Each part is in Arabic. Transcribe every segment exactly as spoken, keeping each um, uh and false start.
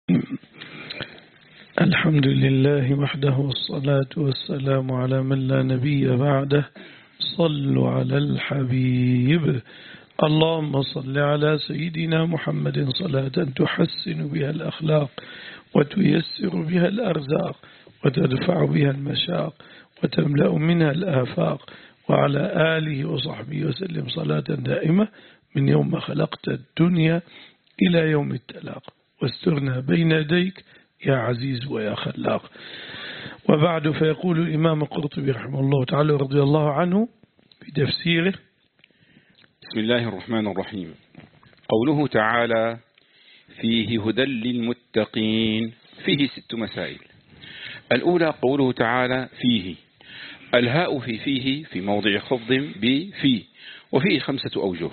الحمد لله وحده والصلاة والسلام على من لا نبي بعده. صلوا على الحبيب. اللهم صل على سيدنا محمد صلاة تحسن بها الأخلاق وتيسر بها الأرزاق وتدفع بها المشاق وتملأ منها الآفاق، وعلى آله وصحبه وسلم صلاة دائمة من يوم ما خلقت الدنيا إلى يوم التلاق، واسترنا بين يديك يا عزيز ويا خلاق. وبعد، فيقول الإمام القرطبي رحمه الله تعالى رضي الله عنه في تفسيره: بسم الله الرحمن الرحيم. قوله تعالى: فيه هدى للمتقين. فيه ست مسائل. الأولى قوله تعالى فيه. الهاء في فيه في موضع خفض بفي، وفيه خمسة أوجه.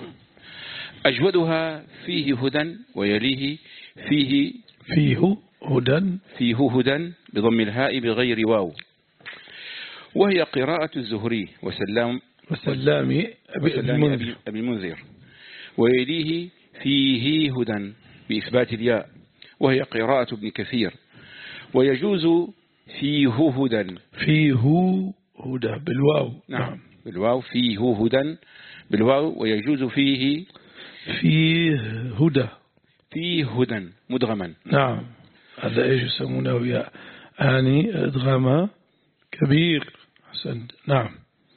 أجودها فيه هدى، ويليه فيه فيه هدى فيه هدى بضم الهاء بغير واو، وهي قراءة الزهري وسلام وسلام أبي المنذر. ويليه فيه هدى بإثبات الياء، وهي قراءة ابن كثير. ويجوز فيه هدى فيه هدى بالواو. نعم بالواو. فيه هدى بالواو. ويجوز فيه فيه هدى فيه هدى مدغما. نعم، هذا ايش يسمونه يا آني ادغام كبير. حسنت. نعم.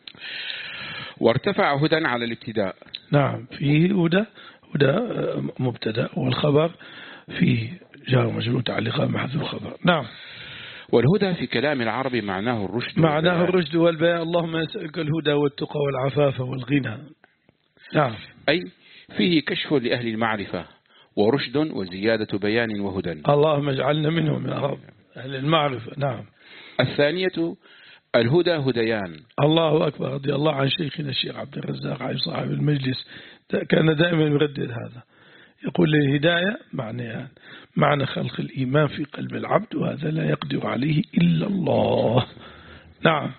وارتفع هدى على الابتداء. نعم، فيه هدى. هدى مبتدا، والخبر فيه جار مجرور تعليقا محذوف خبر. نعم. والهدى في كلام العرب معناه الرشد معناه والبيان. الرشد والبيان. اللهم نسألك الهدى والتقى والعفاف والغنى. نعم. أي فيه كشف لأهل المعرفة ورشد وزيادة بيان وهدى. اللهم اجعلنا منهم يا رب، أهل المعرفة. نعم. الثانية الهدى هديان. الله أكبر. رضي الله عن شيخنا الشيخ عبد الرزاق عن صاحب المجلس، كان دائما يردد هذا، يقول الهداية معنى معنى خلق الإيمان في قلب العبد، وهذا لا يقدر عليه إلا الله. نعم.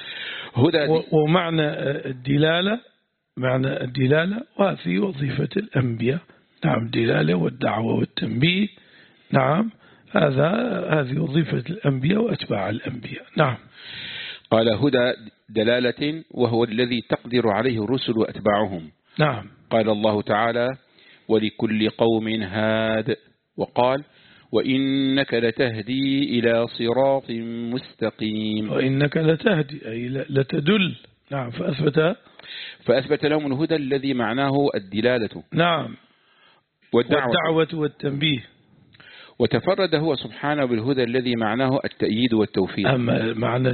هدى ومعنى الدلالة، معنى الدلالة وهذه وظيفة الأنبياء. نعم، الدلالة والدعوة والتنبيه. نعم، هذا هذه وظيفة الأنبياء وأتباع الأنبياء. نعم. قال هدى دلالة، وهو الذي تقدر عليه الرسل وأتباعهم. نعم. قال الله تعالى: ولكل قوم هاد. وقال: وإنك لتهدي إلى صراط مستقيم. وإنك لتهدي أي لتدل. نعم. فأثبت فأثبت لهم الهدى الذي معناه الدلالة. نعم. والدعوة, والدعوة والتنبيه. وتفرد هو سبحانه بالهدى الذي معناه التأييد والتوفيق. أما معنى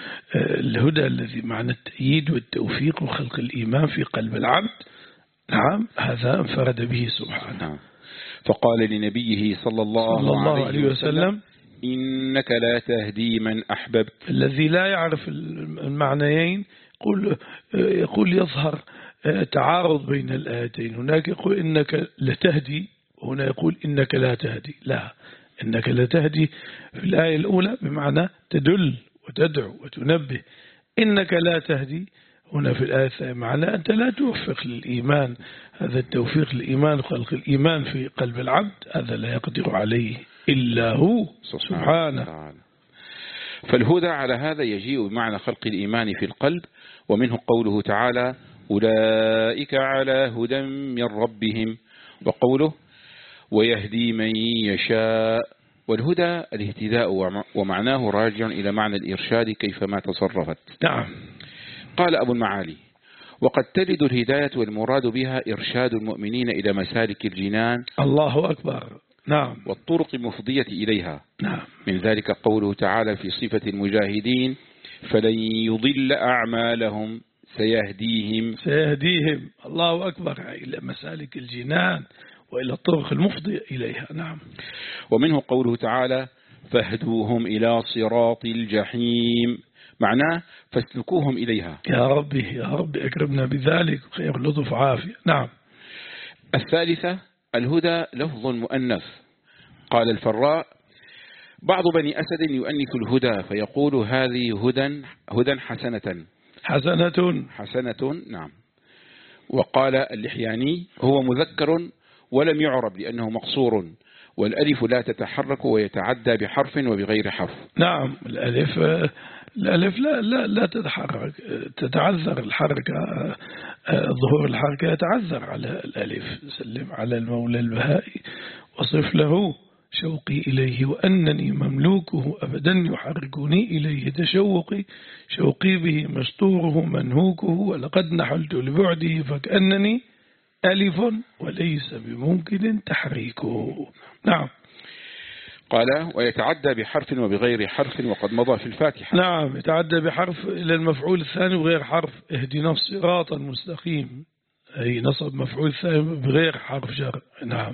الهدى الذي معنى التأييد والتوفيق وخلق الإيمان في قلب العبد، نعم، هذا انفرد به سبحانه. نعم. فقال لنبيه صلى الله, صلى الله عليه وسلم, وسلم: إنك لا تهدي من أحببت. الذي لا يعرف المعنيين يقول, يقول يظهر تعارض بين الآيتين. هناك يقول إنك لتهدي، هنا يقول إنك لا تهدي. لا، إنك لا تهدي في الآية الأولى بمعنى تدل وتدعو وتنبه. إنك لا تهدي هنا في الآية الثانية معنى أنت لا توفق للإيمان. هذا التوفيق للإيمان وخلق الإيمان في قلب العبد هذا لا يقدر عليه إلا هو سبحانه. فالهدى على هذا يجيء بمعنى خلق الإيمان في القلب، ومنه قوله تعالى: أولئك على هدى من ربهم. وقوله: ويهدي من يشاء. والهدى الاهتداء، ومعناه راجع إلى معنى الإرشاد كيفما تصرفت. نعم. قال أبو المعالي: وقد تلد الهداية والمراد بها إرشاد المؤمنين إلى مسالك الجنان. الله أكبر. نعم. والطرق المفضية إليها. نعم. من ذلك قوله تعالى في صفة المجاهدين: فلن يضل أعمالهم سيهديهم سيهديهم. الله أكبر، إلى مسالك الجنان وإلى الطرق المفضية إليها. نعم. ومنه قوله تعالى: فاهدوهم إلى صراط الجحيم. معناه فاسلكوهم إليها. يا ربي يا ربي أكرمنا بذلك، خير لطف عافية. نعم. الثالثة الهدى لفظ مؤنث. قال الفراء: بعض بني أسد يؤنث الهدى فيقول هذه هدى هدى حسنة حسنة حسنة. نعم. وقال اللحياني: هو مذكر ولم يعرب لأنه مقصور، والألف لا تتحرك ويتعدى بحرف وبغير حرف. نعم الألف الألف لا لا لا تتحرك، تتعذر الحركة، ظهور الحركة يتعذر على الألف. سلم على المولى البهائي وصف له شوقي إليه وأنني مملوكه أبدا يحركني إليه تشوقي، شوقي به مستوره منهوكه، ولقد نحلت لبعده فكأنني ألف وليس بممكن تحريكه. نعم. قال ويتعدى بحرف وبغير حرف وقد مضى في الفاتحة. نعم يتعدى بحرف إلى المفعول الثاني بغير حرف، اهدنا الصراط المستقيم، أي نصب مفعول ثاني بغير حرف جر. نعم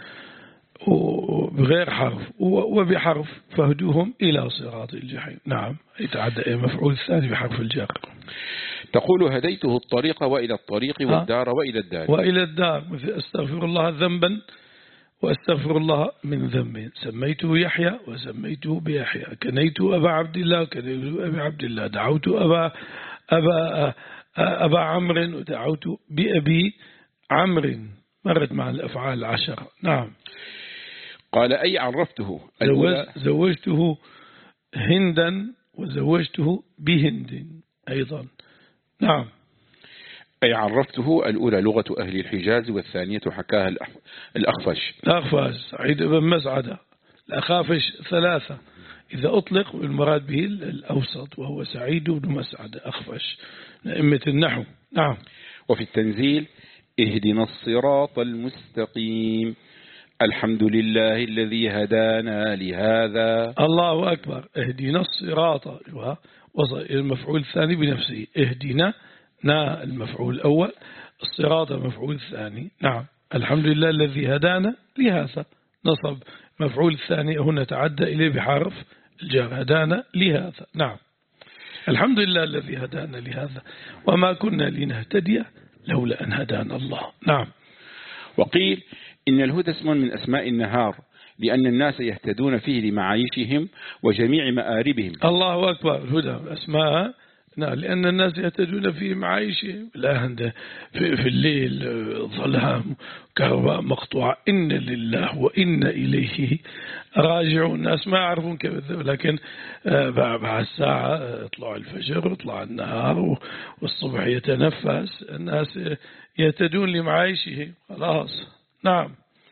وبغير حرف وبحرف فهدوهم إلى صراط الجحيم. نعم يتعدى مفعول الثاني بحرف الجر. تقول هديته الطريق وإلى الطريق والدار وإلى الدار. وإلى الدار مثل أستغفر الله ذنبا وأستغفر الله من ذنب، سميته يحيى وسميته بيحيى، كنيت أبا عبد الله كنيت أبي عبد الله، دعوت أبا أبا أبا عمرو ودعوت بأبي عمرو، مرت مع الأفعال العشرة. نعم. قال أي عرفته زوجته هندا وزوجته بهند أيضا. نعم. أي عرفته الأولى لغة أهل الحجاز والثانية حكاها الأخفش. الأخفش سعيد بن مسعدة. الأخافش ثلاثة إذا أطلق المراد به الأوسط وهو سعيد بن مسعدة أخفش أئمة النحو. نعم. وفي التنزيل اهدنا الصراط المستقيم الحمد لله الذي هدانا لهذا. الله أكبر. اهدنا الصراط وصل إلى المفعول الثاني بنفسه، اهدنا نا المفعول الأول، الصراط المفعول الثاني. نعم. الحمد لله الذي هدانا لهذا نصب مفعول الثاني هنا تعدى إليه بحرف الجر، هدانا لهذا. نعم. الحمد لله الذي هدانا لهذا وما كنا لنهتدي لولا أن هدانا الله. نعم. وقيل إن الهدى اسم من أسماء النهار لأن الناس يهتدون فيه لمعايشهم وجميع مآربهم. الله أكبر. الهدى أسماء نعم لأن الناس يهتدون في معايشهم، لا في, في الليل ظلام كهرباء مقطوعة، إن لله وإن إليه راجعون. الناس ما يعرفون كيف، لكن بعد الساعة يطلع الفجر يطلع النهار والصبح يتنفس، الناس يهتدون لمعايشهم خلاص. نعم.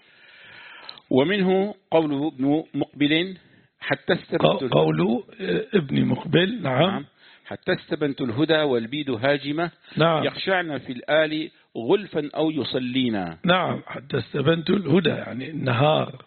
ومنه قوله ابن مقبل حتى استبنت قوله ابن مقبل. نعم, نعم. حتى استبنت الهدى والبيد هاجمة. نعم. يخشعن في الآل غلفا أو يصلينا. نعم. حتى استبنت الهدى يعني النهار.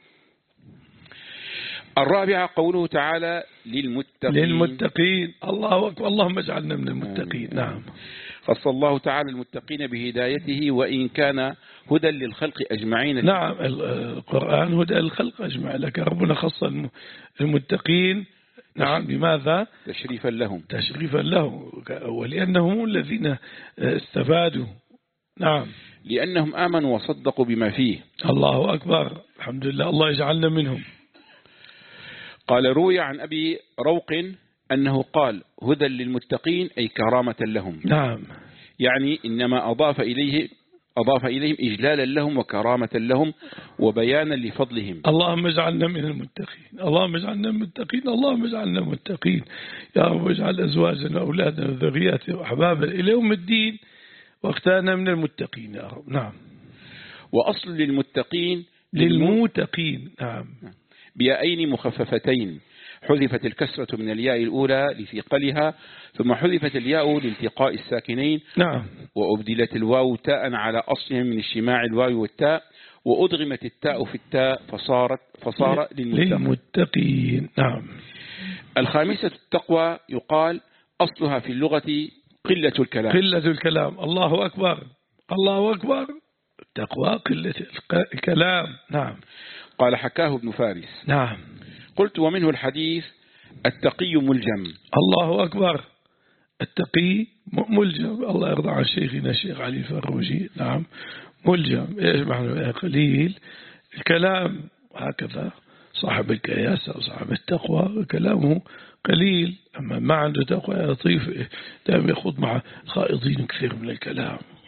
الرابعة قوله تعالى للمتقين. للمتقين. الله أكبر. اللهم اجعلنا من المتقين. نعم. خص الله تعالى المتقين بهدايته وإن كان هدى للخلق أجمعين. نعم القرآن هدى للخلق أجمعين، لكن ربنا خص المتقين. نعم. بماذا؟ تشريفا لهم. تشريفا لهم ولأنهم الذين استفادوا. نعم. لأنهم آمنوا وصدقوا بما فيه. الله أكبر. الحمد لله. الله يجعلنا منهم. قال روي عن أبي روق أنه قال هدى للمتقين أي كرامة لهم. نعم. يعني إنما أضاف إليه أضاف إليهم إجلالا لهم وكرامة لهم وبيانا لفضلهم. اللهم اجعلنا من المتقين، اللهم اجعلنا من المتقين، اللهم اجعلنا متقين يا رب. اجعل أزواجنا وأولادنا وذرياتنا وأحبابنا إلى يوم الدين واختارنا من المتقين يا رب. نعم. وأصل للمتقين للمتقين. نعم. بيائين مخففتين، حذفت الكسرة من الياء الأولى لثقلها ثم حذفت الياء لالتقاء الساكنين. نعم. وأبدلت الواو تاء على أصلهم من اجتماع الواو والتاء وأدغمت التاء في التاء فصارت فصار للمتقين. نعم. الخامسة التقوى يقال أصلها في اللغة قلة الكلام. قلة الكلام. الله أكبر. الله أكبر. التقوى قلة الكلام. نعم. قال حكاه ابن فارس. نعم. قلت ومنه الحديث التقي ملجم. الله أكبر. التقي ملجم. الله يرضى عن شيخنا الشيخ علي الفروجي. نعم. ملجم إيش معنى؟ قليل الكلام هكذا. صاحب الكياسة وصاحب التقوى كلامه قليل، أما ما عنده تقوى لطيف دائما يخوض مع خائضين كثير من الكلام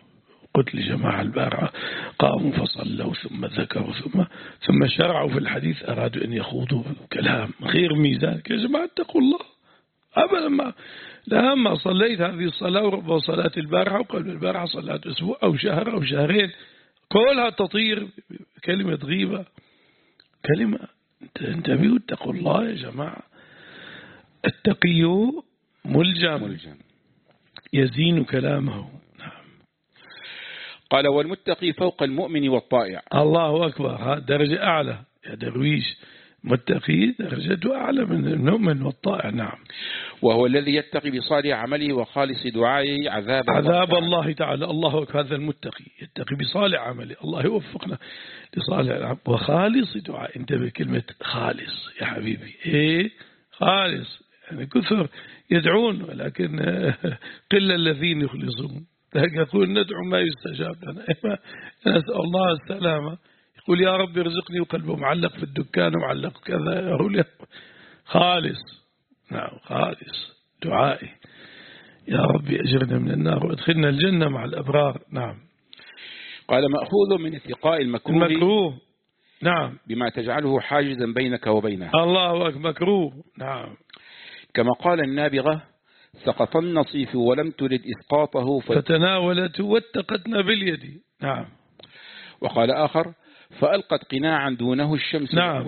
قلت لجماعة البارعة قاموا فصلوا ثم ذكروا ثم ثم شرعوا في الحديث، أرادوا أن يخوضوا كلام غير ميزان. يا جماعة اتقوا الله. أبدا ما لما صليت هذه الصلاة وربما صلاة البارحة وقبل البارحة صلاة أسبوع أو شهر أو شهرين كلها تطير كلمة غيبة، كلمة. انتبهوا اتقوا الله يا جماعة. التقي ملجم, ملجم. يزين كلامه. نعم. قال والمتقي فوق المؤمن والطائع. الله أكبر، هذا درجة أعلى يا درويش. متقي درجته أعلى من المؤمن والطائع. نعم. وهو الذي يتقي بصالح عمله وخالص دعائه عذاب, عذاب الله تعالى. الله أكبر، هذا المتقي يتقي بصالح عمله. الله يوفقنا لصالح العمل وخالص دعائه. انتبه كلمة خالص يا حبيبي. إيه خالص يعني كثر يدعون ولكن قل الذين يخلصون. يقول ندعو ما يستجاب لنا. نسأل الله السلامة. يقول يا رب ارزقني وقلبه معلق في الدكان ومعلق كذا. يقول خالص. نعم خالص دعائي. يا رب أجرنا من النار وادخلنا الجنة مع الأبرار. نعم. قال مأخوذ من اتقاء المكروه, المكروه. نعم. بما تجعله حاجزا بينك وبينه. الله أكبر. مكروه. نعم. كما قال النابغة سقط النصيف ولم ترد إسقاطه فتناولته واتقتنا باليد. نعم. وقال آخر فألقت قناعا دونه الشمس. نعم.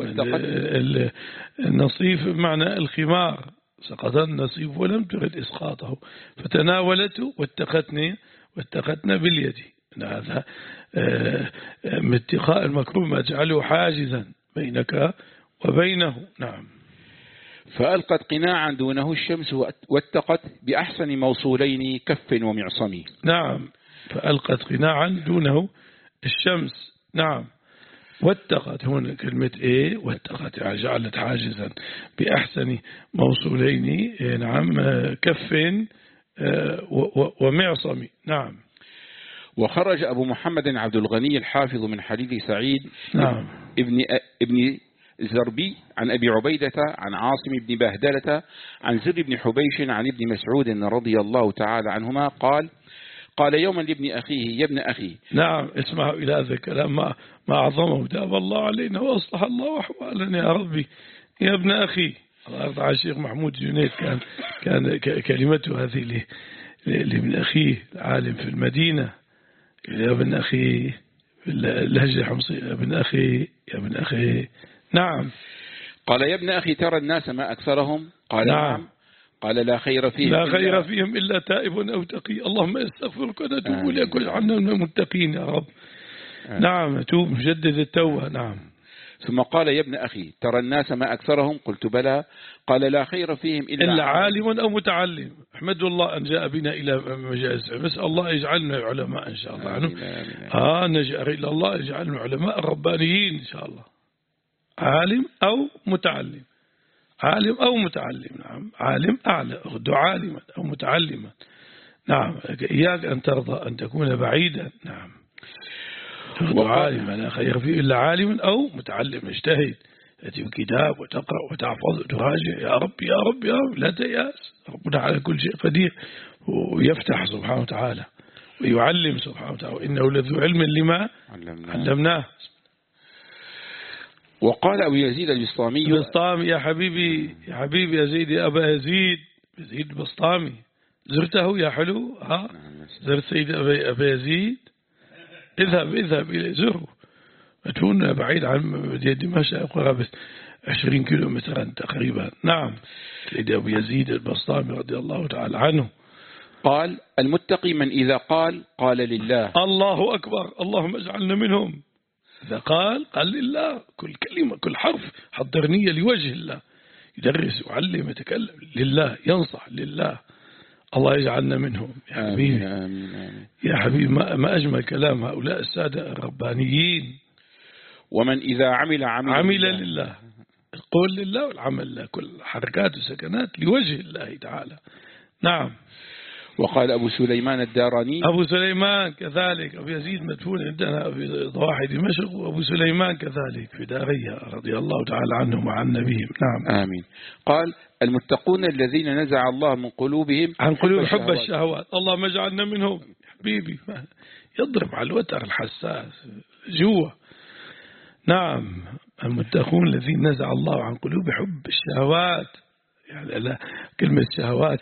النصيف بمعنى الخمار. سقط النصيف ولم ترد إسقاطه فتناولته واتقتني واتقتنا باليد. هذا من اتقاء المكروه ما جعله حاجزا بينك وبينه. نعم. فألقت قناعا دونه الشمس واتقت بأحسن موصولين كف ومعصم. نعم. فألقت قناعا دونه الشمس. نعم. واتقت هنا كلمة ايه واتقت يعني جعلت حاجزا بأحسن موصولين. نعم. كف ومعصم. نعم. وخرج أبو محمد عبد الغني الحافظ من حديث سعيد نعم. ابن ابن زربي عن أبي عبيدة عن عاصم بن بهدلة عن زر بن حبيش عن ابن مسعود رضي الله تعالى عنهما قال قال يوما لابن أخيه يا ابن أخي. نعم. اسمعوا إلى هذا الكلام ما ما أعظمه. تاب الله علينا وأصلح الله أحوالنا يا ربي. يا ابن أخي. الله يرضى على الشيخ محمود جنيد كان كان كلمته هذه لابن أخيه العالم في المدينة. يا ابن أخي اللهجة الحمصية. يا ابن أخي يا ابن أخي. نعم. قال يا ابن أخي ترى الناس ما أكثرهم. قال نعم. نعم. قال لا خير فيهم لا خير فيهم إلا تائب أو تقي. اللهم استغفرك ونتوب إليك واجعلنا من المتقين يا رب. آمين. نعم. توب مجدد التوبة. نعم. ثم قال يا ابن أخي ترى الناس ما أكثرهم. قلت بلى. قال لا خير فيهم إلا, إلا عالم أو متعلم. احمد الله أن جاء بنا إلى مجاز. نسأل الله يجعلنا علماء إن شاء الله. آمين. آمين. آه نجأ إلى الله يجعلنا علماء الربانيين إن شاء الله. عالم أو متعلم. عالم أو متعلم. نعم. عالم أعلى أخذ عالما أو متعلما. نعم. إياك أن ترضى أن تكون بعيدا. نعم. تأخذ عالما لا خير فيه إلا عالم أو متعلم. اجتهد تأتي بكتاب وتقرأ وتحفظ وتراجع. يا رب يا رب يا رب لا تيأس. ربنا على كل شيء قدير ويفتح سبحانه وتعالى ويعلم سبحانه وتعالى. إنه لذو علم لما علمناه, علمناه. وقال أبو يزيد البسطامي. البسطامي يا حبيبي يا حبيبي يا زيد يا أبا يزيد. يزيد البسطامي زرته يا حلو. ها زرت سيد أبا, أبا يزيد. اذهب اذهب إلى زره. تكون بعيد عن مدينة دمشق قرابة عشرين كيلو مترا تقريبا. نعم. سيد أبو يزيد البسطامي رضي الله تعالى عنه. قال المتقي من إذا قال قال لله. الله أكبر. اللهم اجعلنا منهم. إذا قال قال لله. كل كلمة كل حرف حضر نية لوجه الله. يدرس يعلم يتكلم لله ينصح لله. الله يجعلنا منهم يا حبيبي. آمين آمين آمين. يا حبيبي ما, ما أجمل كلام هؤلاء السادة الربانيين. ومن إذا عمل عمل, عمل لله, لله. القول لله والعمل لله. كل حركات وسكنات لوجه الله تعالى. نعم. وقال أبو سليمان الداراني. أبو سليمان كذلك. أبو يزيد مدفون عندنا في ضواحي دمشق وأبو سليمان كذلك في دارية رضي الله تعالى عنهم وعن نبيهم. نعم. آمين. قال المتقون الذين نزع الله من قلوبهم عن قلوب حب الشهوات. اللهم اجعلنا منهم. حبيبي يضرب على الوتر الحساس جوا. نعم المتقون الذين نزع الله عن قلوب حب الشهوات. يعني لا كلمة شهوات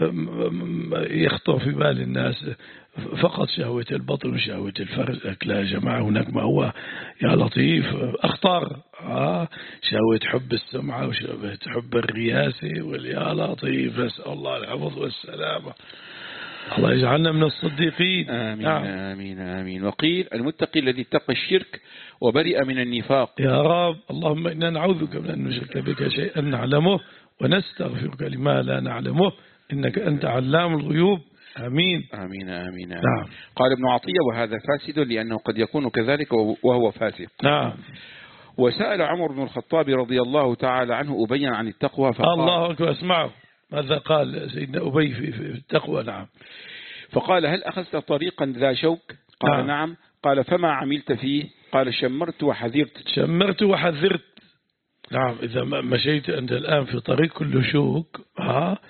يخطر في بال الناس فقط شهوة البطن وشهوة الفرج. لا يا جماعة هناك ما هو يا لطيف أخطر. آه شهوة حب السمعة وشهوة حب الرياسة واليا لطيف. نسأل الله الحفظ والسلامة. الله يجعلنا من الصديقين. آمين نعم. آمين آمين. وقيل المتقي الذي اتقى الشرك وبرئ من النفاق. يا رب اللهم إنا نعوذ بك من أن نشرك بك شيئا نعلمه ونستغفرك لما لا نعلمه إنك أنت علام الغيوب. آمين آمين آمين, آمين. نعم. قال ابن عطية وهذا فاسد لأنه قد يكون كذلك وهو فاسد. نعم. وسأل عمر بن الخطاب رضي الله تعالى عنه أبي عن التقوى فقال الله أكبر. اسمعوا ماذا قال سيدنا أبي في التقوى. نعم. فقال هل أخذت طريقا ذا شوك؟ قال نعم, نعم. قال فما عملت فيه؟ قال شمرت وحذرت. شمرت وحذرت. نعم إذا مشيت أنت الآن في طريق كله شوك ها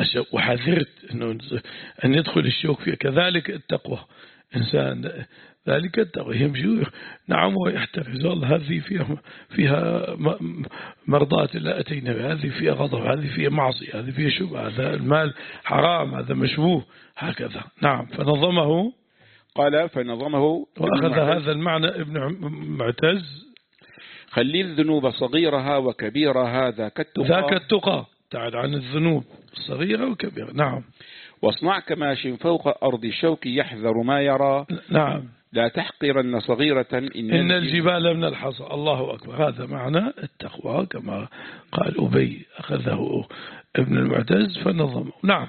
وحذرت إنه أن يدخل الشوك فيه. كذلك التقوى إنسان ذلك التقوى يمشي نعم ويحترز. والله هذه فيها فيها مرضاة لا أتينا بها. هذه فيها غضب. هذه فيها معصية. هذه فيها شبهة. هذا المال حرام. هذا مشبوه هكذا. نعم. فنظمه. قال فنظمه وأخذ هذا المعنى ابن معتز. خلي الذنوب صغيرها وكبيرها ذاك التقى. ذاك التقى. تعال عن الذنوب الصغيرة وكبيرة. نعم. واصنع كماش فوق أرض الشوك يحذر ما يرى. نعم. لا تحقرن صغيرة إن, إن الجبال من الحصى. الله أكبر. هذا معنى التقوى كما قال أبي. أخذه ابن المعتز فنظمه. نعم.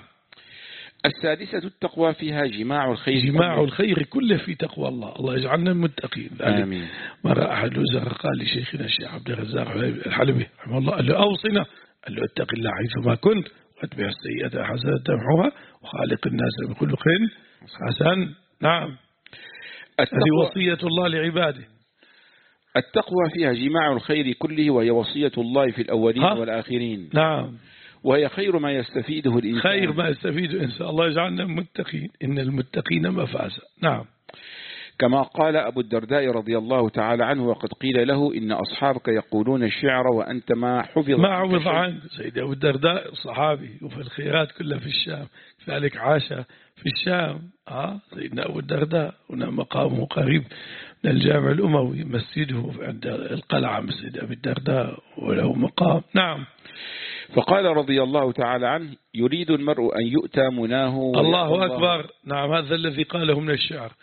السادسة التقوى فيها جماع الخير. جماع كله. الخير كله في تقوى الله. الله يجعلنا المتقين. آمين. مرة أحد الوزراء قال لشيخنا الشيخ عبد الرزاق الحلبي رحمه الله قال له أوصنا. قال له اتق الله حيثما كنت واتبع السيئة حسنة تمحوها وخالق الناس بخلق حسن. نعم. هذه وصية الله لعباده. التقوى فيها جماع الخير كله وهي وصية الله في الأولين والآخرين. نعم. وهي خير ما يستفيده الإنسان. خير ما يستفيده الإنسان. الله يجعلنا متقين. إن المتقين مفازة. نعم. كما قال أبو الدرداء رضي الله تعالى عنه وقد قيل له إن أصحابك يقولون الشعر وأنت ما حفظ ما حفظ عنك. سيد أبو الدرداء صحابي وفي الخيرات كلها في الشام. ذلك عاش في الشام. آه سيدنا أبو الدرداء هنا مقامه قريب من الجامع الأموي. مسجده عند القلعة مسجد أبي الدرداء وله مقام. نعم. فقال رضي الله تعالى عنه يريد المرء أن يؤتى مناه. الله أكبر. نعم. هذا الذي قاله من الشعر.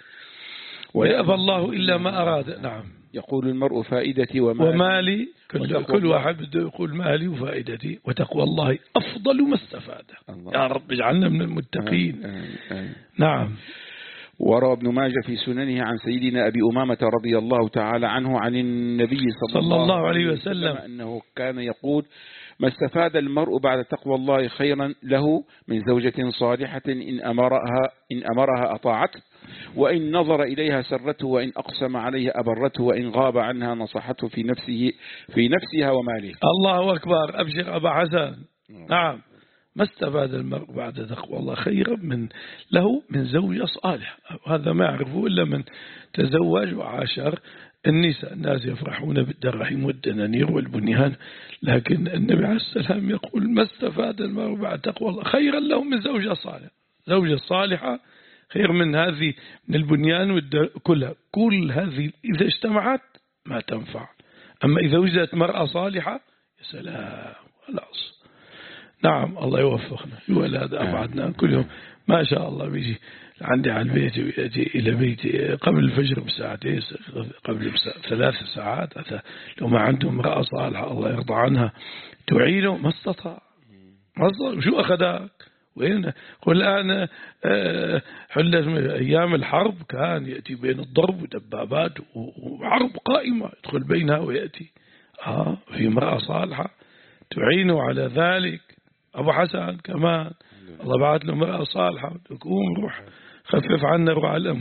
ويأبى الله إلا ما أراد. نعم. يقول المرء فائدتي ومالي, ومالي كل, كل واحد بده يقول مالي وفائدتي وتقوى الله أفضل ما استفاد. يا رب اجعلنا من المتقين. آه آه آه. نعم. وروى ابن ماجه في سننه عن سيدنا أبي أمامة رضي الله تعالى عنه عن النبي صلى, صلى الله عليه وسلم أنه كان يقول ما استفاد المرء بعد تقوى الله خيرا له من زوجة صالحة إن أمرها, إن أمرها أطاعته وإن نظر إليها سرته وإن أقسم عليها أبرته وإن غاب عنها نصحته في نفسه في نفسها وماله. الله أكبر. أبشر أبا حسن. نعم. ما استفاد المرء بعد تقوى الله خيرا من له من زوجة صالحة. هذا ما يعرفه إلا من تزوج وعاشر النساء. الناس يفرحون بالدراهم والدنانير والبنيان لكن النبي عليه السلام يقول ما استفاد المرء بعد تقوى الله خيرا له من زوجة صالحة. زوجة صالحة خير من هذه من البنيان كلها. كل هذه إذا اجتمعت ما تنفع. أما إذا وجدت مرأة صالحة يا سلام خلاص. نعم. الله يوفقنا. يولد أبعدنا كل يوم ما شاء الله بيجي عندي على البيت ويأتي إلى بيتي قبل الفجر بساعتين قبل ثلاث ساعات. لو ما عنده امرأة صالحة الله يرضى عنها تعينه ما استطاع. شو أخذك وين؟ قل الآن حلت أيام الحرب كان يأتي بين الضرب ودبابات وحرب قائمة يدخل بينها ويأتي آه في امرأة صالحة تعينه على ذلك. أبو حسن كمان الله بعث له امرأة صالحة تقوم روح خفف عنا روح الأمر.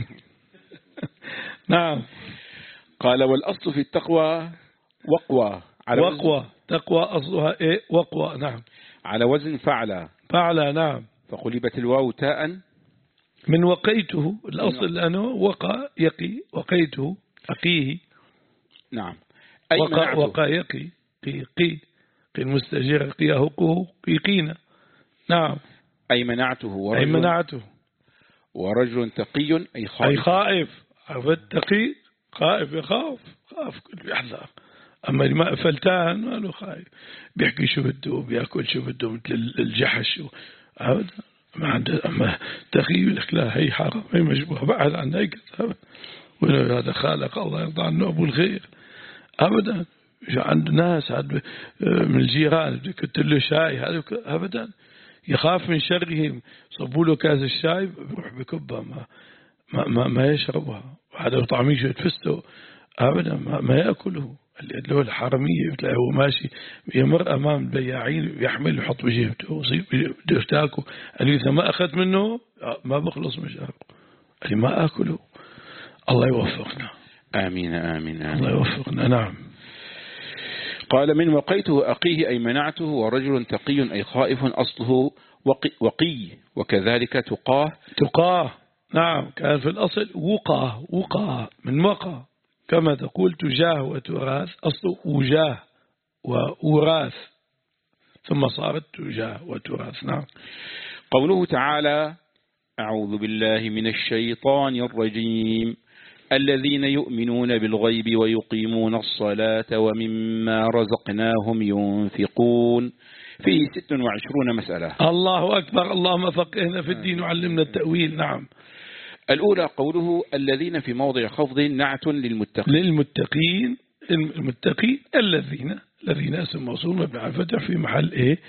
نعم. قال والأصل في التقوى وقوى. على وقوى. تقوى أصلها إيه؟ وقوى. نعم. على وزن فعل. فعل. نعم. فقلبت الواو تاء من وقيته الأصل أنه وقى يقي وقيته أقيه. نعم. أي وقى, منعته. وقى يقي قي قي قي المستجير قيه قه قيقينا. نعم. أي منعته ورجل أي منعته ورجل تقي أي خائف. أي خائف. عرفت تقي خائف يخاف خاف كل يحذر. أما الماء فلتان ما له خايف بيحكي شو بده بيأكل شو بده مثل الجحش أبدا ما عنده. أما تقي لك لا هي حرام هي مشبوه بعد عن هيك وإنه هذا خالق الله يرضى عنه أبو الخير أبدا. عند ناس عند من الجيران بدك له شاي هذا أبدا يخاف من شرهم. صبوا له كاس الشاي بيروح بكبها ما ما ما, ما يشربها. هذا طعميه شو تفسته أبدا ما, ما يأكله. اللي هو الحرامية بتلاقيه هو ماشي يمر أمام البياعين يحمل ويحط بجيبته وصيب بده يفتاكه. اللي إذا ما أخذ منه ما بخلص مشاكله. اللي ما أكله. الله يوفقنا. آمين آمين آمين. الله يوفقنا. نعم. قال من وقيته أقيه أي منعته ورجل تقي أي خائف أصله وقي, وقي وكذلك تقاه. تقاه. نعم. كان في الأصل وقاه وقاه من وقى كما تقول تجاه وتراث أصله وجاه ووراث ثم صارت تجاه وتراث. نعم. قوله تعالى أعوذ بالله من الشيطان الرجيم الذين يؤمنون بالغيب ويقيمون الصلاة ومما رزقناهم ينفقون فيه ست وعشرون مسألة. الله أكبر. اللهم فقهنا في الدين وعلمنا التأويل. نعم. الأولى قوله الذين في موضع خفض نعت للمتقين. للمتقين المتقين الذين الذين اسم موصول مبني على الفتح في محل إيه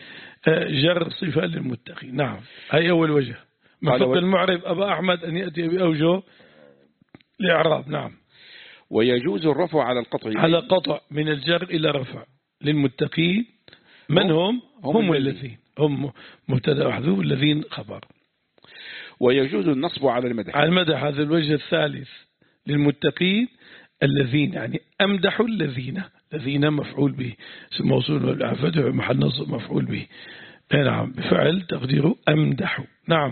جر صفة للمتقين. نعم. هي أول وجه. مفق المعرب أبا أحمد أن يأتي بأوجه لإعراب. نعم. ويجوز الرفع على القطع على قطع من الجر إلى رفع. للمتقين من هم هم, هم الذين هم مبتدا محذوف الذين خبر. ويجوز النصب على المدح. على المدح هذا الوجه الثالث. للمتقين الذين يعني أمدح الذين الذين مفعول به اسم موصول والفتح محل نصب مفعول به. نعم. بفعل تقديره أمدح. نعم.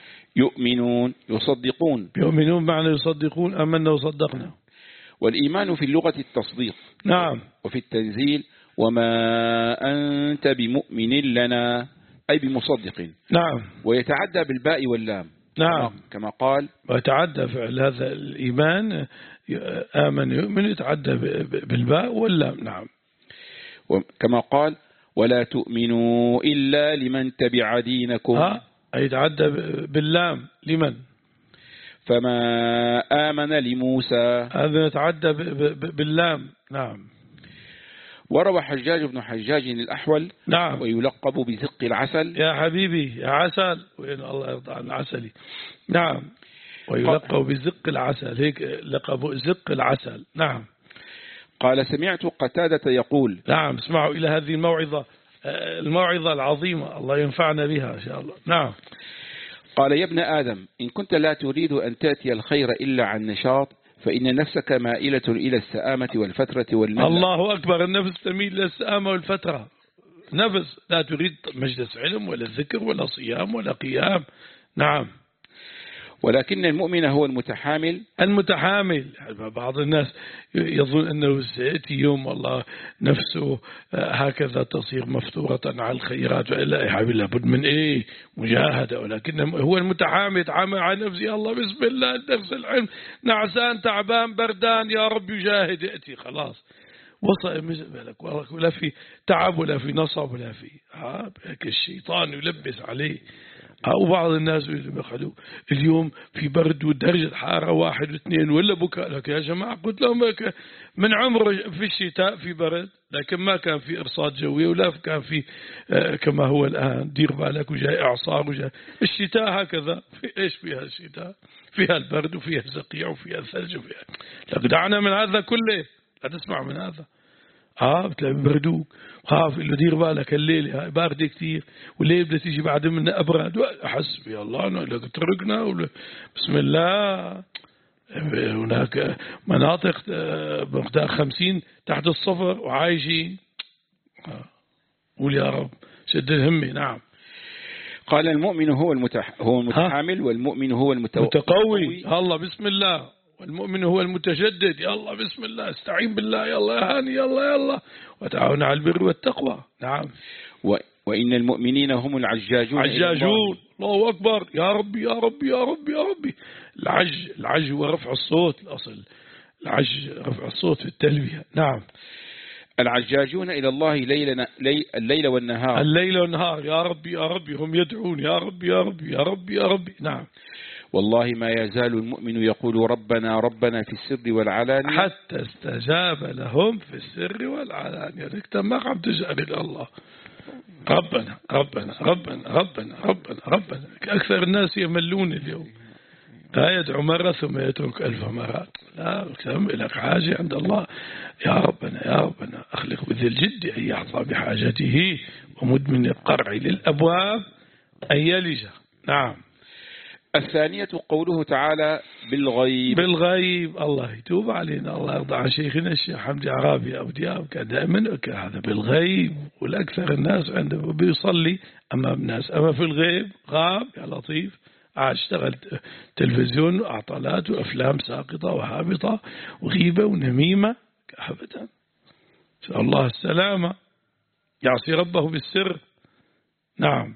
يؤمنون يصدقون. يؤمنون معنى يصدقون أمنا وصدقنا. والإيمان في اللغة التصديق. نعم. وفي التنزيل وما أنت بمؤمن لنا أي بمصدق. نعم. ويتعدى بالباء واللام. نعم. كما قال ويتعدى فعل هذا الإيمان آمن يؤمن يتعدى بالباء واللام. نعم. كما قال ولا تؤمنوا إلا لمن تبع دينكم. ها يتعدى باللام لمن. فما آمن لموسى هذا يتعدى باللام. نعم. وروى حجاج بن حجاج الأحول. نعم. ويلقب بزق العسل. يا حبيبي يا عسل وين الله يرضى عن عسلي. نعم. ويلقب بزق العسل هيك لقب زق العسل. نعم. قال سمعت قتادة يقول. نعم. اسمعوا إلى هذه الموعظة الموعظة العظيمة الله ينفعنا بها إن شاء الله. نعم. قال يا ابن آدم إن كنت لا تريد أن تأتي الخير إلا عن نشاط فإن نفسك مائلة إلى السآمة والفترة والملة. الله أكبر. النفس تميل إلى السآمة والفترة. نفس لا تريد مجلس علم ولا ذكر ولا صيام ولا قيام. نعم. ولكن المؤمن هو المتحامل. المتحامل. بعض الناس يظن أنه سيأتي يوم والله نفسه هكذا تصير مفتورة على الخيرات. لا يا حبيبي لابد من إيه مجاهدة. ولكن هو المتحامل يتعامل على نفسه الله بسم الله درس العلم نعسان تعبان بردان يا رب يجاهد يأتي خلاص وصل ولا في تعب ولا في نصب ولا في ها الشيطان يلبس عليه. أو بعض الناس يخلوا اليوم في برد ودرجة الحرارة واحد واثنين ولا بكاء لك يا جماعة قلت لهم من عمر في الشتاء في برد لكن ما كان في إرصاد جوي ولا كان في كما هو الآن دير بالك وجاي إعصار وجاي الشتاء هكذا. في إيش فيها الشتاء فيها البرد وفيها الزقيع وفيها الثلج وفيها لك دعنا من هذا كله لا تسمع من هذا. اه بتلاقي بردوك خاف اللي دير بالك الليل بارد كثير والليل بدها تيجي بعد منا ابرد حسبي الله لك تركنا بسم الله. هناك مناطق مقدار خمسين تحت الصفر وعايشين. قول يا رب شد الهمة. نعم. قال المؤمن هو المتح... هو المتحامل والمؤمن هو المتقوي. الله بسم الله. والمؤمن هو المتشدد. يلا بسم الله، استعين بالله، يلا يا هاني، يلا يلا، وتعاون على البر والتقوى. نعم. و... وإن المؤمنين هم العجاجون. عجاجون. الله أكبر. يا ربي يا ربي يا ربي يا ربي. العج العج هو رفع الصوت الأصل. العج رفع الصوت في التلبية. نعم. العجاجون إلى الله ليل لي الليل والنهار. الليل والنهار. يا ربي يا ربي، هم يدعون يا ربي يا ربي يا ربي يا ربي. نعم. والله ما يزال المؤمن يقول ربنا ربنا في السر والعلانية حتى استجاب لهم في السر والعلانية. انت ما عم تجعل إلى الله ربنا ربنا ربنا ربنا ربنا ربنا. أكثر الناس يملون اليوم، لا يدعو مرة ثم يترك ألف مرات. لا، اكتمل لك حاجة عند الله. يا ربنا يا ربنا أخلق بذي الجد أن يحظى بحاجته، ومدمن القرع للأبواب أن يلج. نعم. الثانية قوله تعالى بالغيب. بالغيب. الله يتوب علينا، الله يرضى عن شيخنا الشيخ حمدي عرابي أبو دياب، كان دائما هذا بالغيب. والأكثر الناس عنده بيصلي أمام الناس، أما في الغيب غاب يا لطيف. اشتغل تلفزيون وأعطالات وأفلام ساقطة وهابطة وغيبة ونميمة أبدا. نسأل الله السلامة. يعصي ربه بالسر. نعم.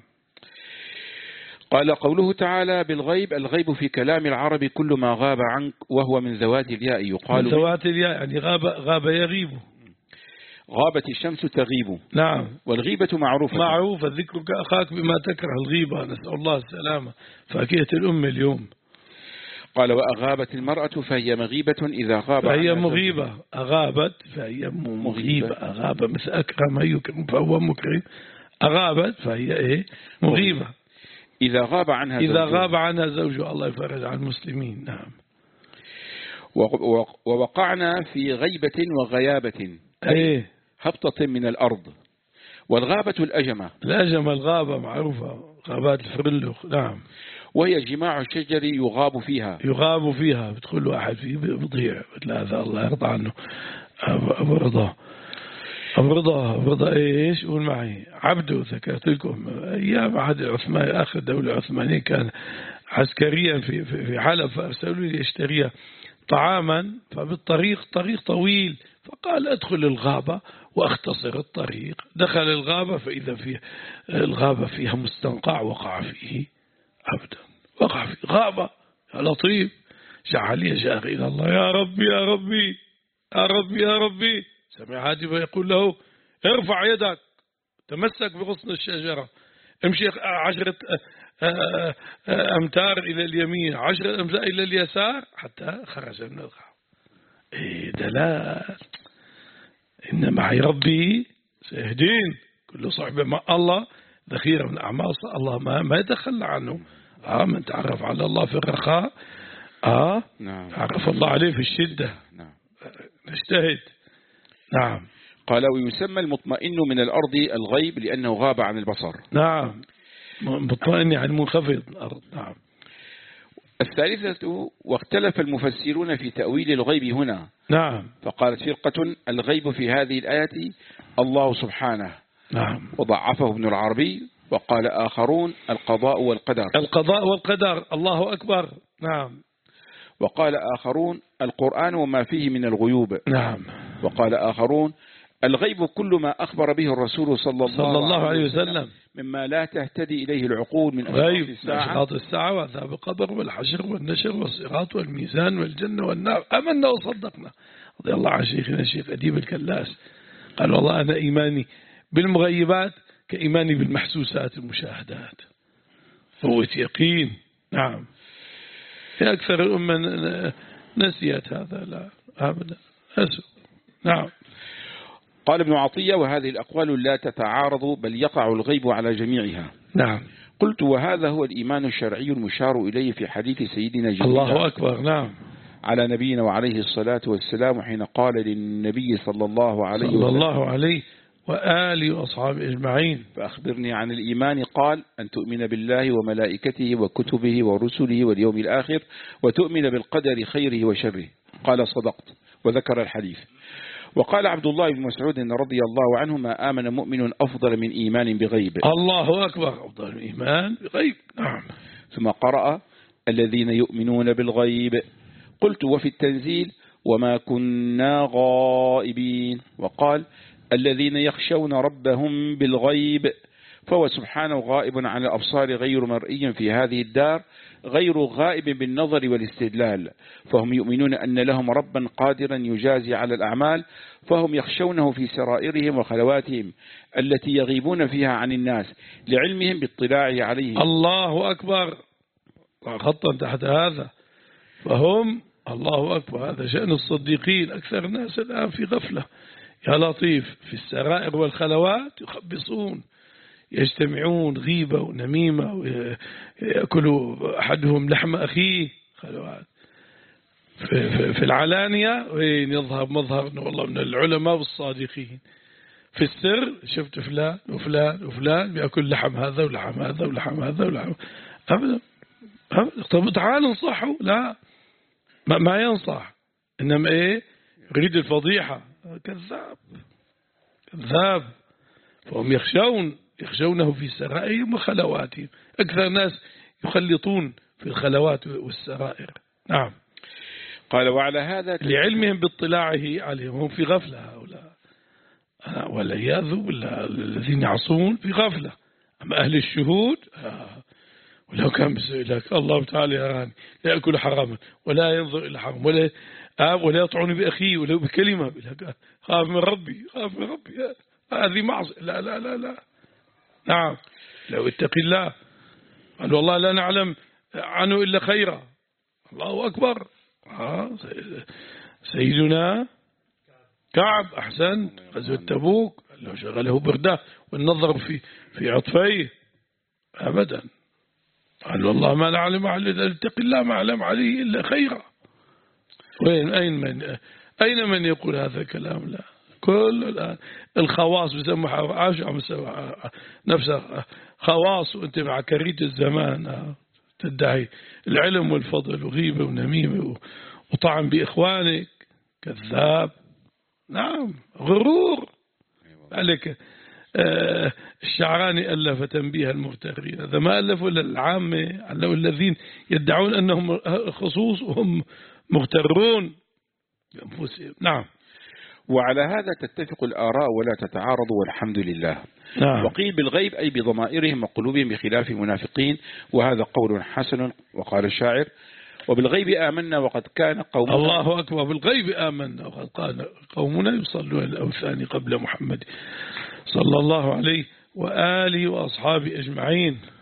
قال قوله تعالى بالغيب. الغيب في كلام العرب كل ما غاب عنك وهو من ذوات الياء. يقال من ذوات الياء يعني غاب غاب يغيب. غابت الشمس تغيب. نعم. والغيبة معروفة. معروفة. ذكرك أخاك بما تكره الغيبة. نسأل الله السلامة. فاكهة الأم اليوم. قال وأغابت المرأة فهي مغيبة إذا غاب فهي مغيبة. أغابت فهي مغيبة. أغاب مثل أكرم يكرم فهو مكرم. أغابت فهي إيه؟ مغيبة. إذا غاب عنها إذا غاب عنها زوجها. الله يفرج عن المسلمين. نعم. ووقعنا في غيبة وغيابة أي هبطة من الأرض. والغابة الأجمة. الأجمة الغابة معروفة، غابات الفرلخ. نعم. وهي جماع الشجر يغاب فيها. يغاب فيها، بتدخل واحد فيه بيضيع. هذا الله يرضى عنه. أبو رضا أبو رضا أبو رضا إيش قول معي عبده. ذكرت لكم أيام عهد العثماني، آخر دولة عثمانية، كان عسكريا في في حلب، فأرسلوا لي يشتري طعاما، فبالطريق طريق طويل، فقال أدخل الغابة وأختصر الطريق. دخل الغابة فإذا فيه الغابة فيها مستنقع وقع فيه أبدا. وقع فيه غابة يا لطيف. جعل يجاء إلى الله يا ربي يا ربي يا ربي يا ربي. سمع هاتفا يقول له ارفع يدك، تمسك بغصن الشجرة، امشي عشرة أمتار إلى اليمين، عشرة أمتار إلى اليسار، حتى خرج من الغابة. إيه دلال إن معي ربي سيهدين. كل صحبة مع الله ذخيرة من أعمال الله ما ما يتخلى عنه. آه من تعرف على الله في الرخاء آه نعم. تعرف الله عليه في الشدة. نعم. نجتهد. نعم. قال ويسمى المطمئن من الأرض الغيب لأنه غاب عن البصر. نعم. مطمئن يعني منخفض الأرض. نعم. الثالثة واختلف المفسرون في تأويل الغيب هنا. نعم. فقالت فرقة الغيب في هذه الآية الله سبحانه. نعم. وضعفه ابن العربي. وقال آخرون القضاء والقدر. القضاء والقدر. الله أكبر. نعم. وقال آخرون القرآن وما فيه من الغيوب. نعم. وقال آخرون الغيب كل ما أخبر به الرسول صلى الله, صلى الله عليه وسلم مما لا تهتدي إليه العقول من غيب أشراط الساعة وعذاب القبر والحشر والنشر والصراط والميزان والجنة والنار. آمنا وصدقنا. رضي الله عن شيخنا الشيخ أديب الكلاس قال والله أنا إيماني بالمغيبات كإيماني بالمحسوسات المشاهدات. هو يقين. نعم. في أكثر الأمة نسيت هذا. لا أبدا. أسف. نعم. قال ابن عطية وهذه الأقوال لا تتعارض بل يقع الغيب على جميعها. نعم. قلت وهذا هو الإيمان الشرعي المشار إليه في حديث سيدنا جبريل الله أكبر. نعم. على نبينا وعليه الصلاة والسلام حين قال للنبي صلى الله عليه وسلم صلى الله عليه وآله وأصحابه أجمعين فأخبرني عن الإيمان. قال أن تؤمن بالله وملائكته وكتبه ورسله واليوم الآخر وتؤمن بالقدر خيره وشره. قال صدقت وذكر الحديث. وقال عبد الله بن مسعود رضي الله عنه ما آمن مؤمن أفضل من إيمان بغيب. الله أكبر، أفضل من إيمان بغيب. نعم. ثم قرأ الذين يؤمنون بالغيب. قلت وفي التنزيل وما كنا غائبين. وقال الذين يخشون ربهم بالغيب، فهو سبحانه غائب عن الأبصار غير مرئي في هذه الدار، غير غائب بالنظر والاستدلال، فهم يؤمنون أن لهم ربا قادرا يجازي على الأعمال، فهم يخشونه في سرائرهم وخلواتهم التي يغيبون فيها عن الناس لعلمهم باطلاعه عليهم. الله أكبر، خطا تحت هذا. فهم الله أكبر، هذا شأن الصديقين. أكثر الناس الآن في غفلة يا لطيف، في السرائر والخلوات يخبصون، يجتمعون غيبة ونميمة، ويأكل أحدهم لحم أخيه. خلوات في, في العلانية وين يظهر مظهر أنه والله من العلماء والصادقين. في السر شفت فلان وفلان وفلان بيأكل لحم هذا ولحم هذا ولحم هذا ولحم. أبدا أبدا. طب تعال ننصحه، لا ما, ما ينصح، إنما إيه يريد الفضيحة. كذاب كذاب. فهم يخشون يخشونه في سرائرهم وخلواتهم. أكثر الناس يخلطون في الخلوات والسرائر. نعم. قال وعلى هذا لعلمهم باطلاعه عليهم، هم في غفلة هؤلاء، والعياذ بالله. الذين يعصون في غفلة. أما أهل الشهود آه. ولو كان بسئلك الله تعالى يعني لا يأكل حراما ولا ينظر إلى حرام ولا آه ولا يطعن بأخيه ولو بكلمة، خاف من ربي خاف من ربي. هذه معصية. لا لا لا لا. نعم. لو اتقي الله قال والله لا نعلم عنه إلا خيرا. الله أكبر. آه سيدنا كعب أحسن غزوة تبوك لو شغله برده والنظر في في عطفيه أبدا. قال والله ما نعلم عليه، اتقي الله ما أعلم عليه إلا خيرا. وين أين من أين من يقول هذا الكلام؟ لا. كل الآن الخواص بسموها عاش عم سوى نفسها خواص، وأنت مع كريت الزمان تدعي العلم والفضل وغيبة ونميمة وطعن بإخوانك. كذاب. نعم. غرور. عليك آه الشعراني ألف تنبيه المغترين. هذا ما ألفوا للعامة، علوا الذين يدعون أنهم خصوص وهم مغترون بأنفسهم. نعم. وعلى هذا تتفق الآراء ولا تتعارض والحمد لله. نعم. وقيل بالغيب أي بضمائرهم وقلوبهم بخلاف المنافقين، وهذا قول حسن. وقال الشاعر وبالغيب آمنا وقد كان قومنا. الله أكبر. بالغيب آمنا وقد كان قومنا يصلون الأوثان قبل محمد صلى الله عليه وآله وأصحابه أجمعين.